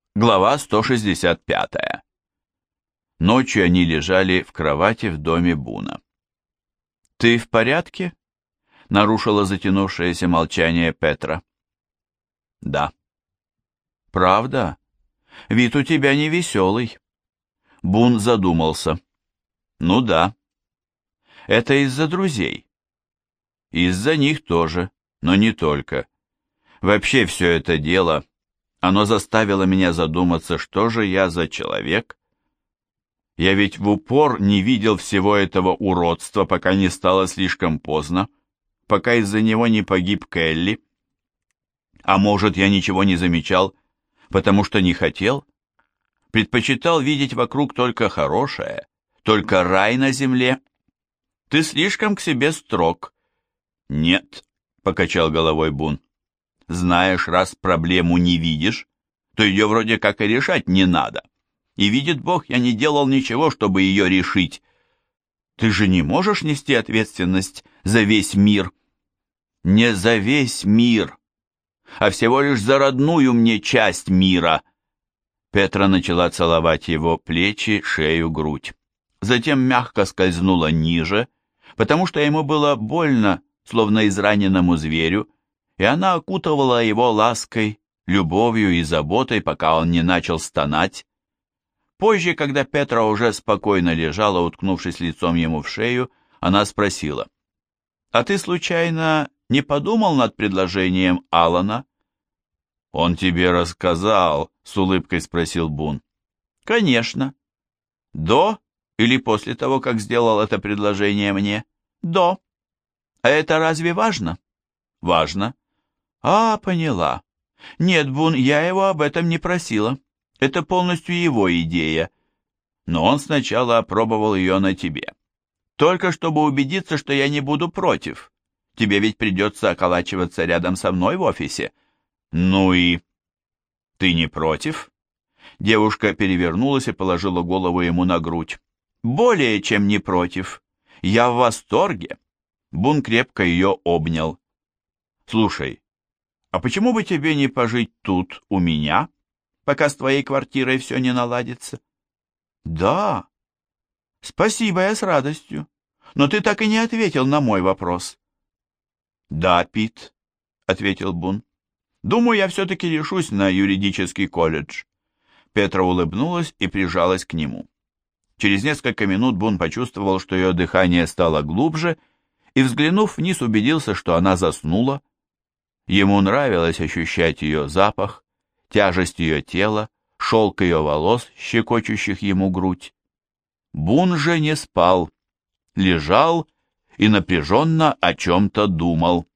Глава 165. Ночью они лежали в кровати в доме Буна. «Ты в порядке?» — нарушило затянувшееся молчание Петра. «Да». «Правда? Вид у тебя невеселый». Бун задумался. «Ну да. Это из-за друзей». «Из-за них тоже, но не только. Вообще все это дело, оно заставило меня задуматься, что же я за человек. Я ведь в упор не видел всего этого уродства, пока не стало слишком поздно, пока из-за него не погиб Келли. А может, я ничего не замечал, потому что не хотел? Предпочитал видеть вокруг только хорошее, только рай на земле. Ты слишком к себе строг». «Нет», — покачал головой Бун. «Знаешь, раз проблему не видишь, то ее вроде как и решать не надо. И видит Бог, я не делал ничего, чтобы ее решить. Ты же не можешь нести ответственность за весь мир». «Не за весь мир, а всего лишь за родную мне часть мира». Петра начала целовать его плечи, шею, грудь. Затем мягко скользнула ниже, потому что ему было больно, словно израненному зверю, и она окутывала его лаской, любовью и заботой, пока он не начал стонать. Позже, когда Петра уже спокойно лежала, уткнувшись лицом ему в шею, она спросила: «А ты, случайно, не подумал над предложением Алана?» «Он тебе рассказал?» — с улыбкой спросил Бун. «Конечно». «До или после того, как сделал это предложение мне?» «До». «А это разве важно?» «Важно». «А, поняла. Нет, Бун, я его об этом не просила. Это полностью его идея. Но он сначала опробовал ее на тебе. Только чтобы убедиться, что я не буду против. Тебе ведь придется околачиваться рядом со мной в офисе». «Ну и...» «Ты не против?» Девушка перевернулась и положила голову ему на грудь. «Более чем не против. Я в восторге». Бун крепко ее обнял. «Слушай, а почему бы тебе не пожить тут, у меня, пока с твоей квартирой все не наладится?» «Да. Спасибо, я с радостью. Но ты так и не ответил на мой вопрос». «Да, Пит», — ответил Бун. «Думаю, я все-таки решусь на юридический колледж». Петра улыбнулась и прижалась к нему. Через несколько минут Бун почувствовал, что ее дыхание стало глубже, и, взглянув вниз, убедился, что она заснула. Ему нравилось ощущать ее запах, тяжесть ее тела, шелк ее волос, щекочущих ему грудь. Бун же не спал, лежал и напряженно о чем-то думал.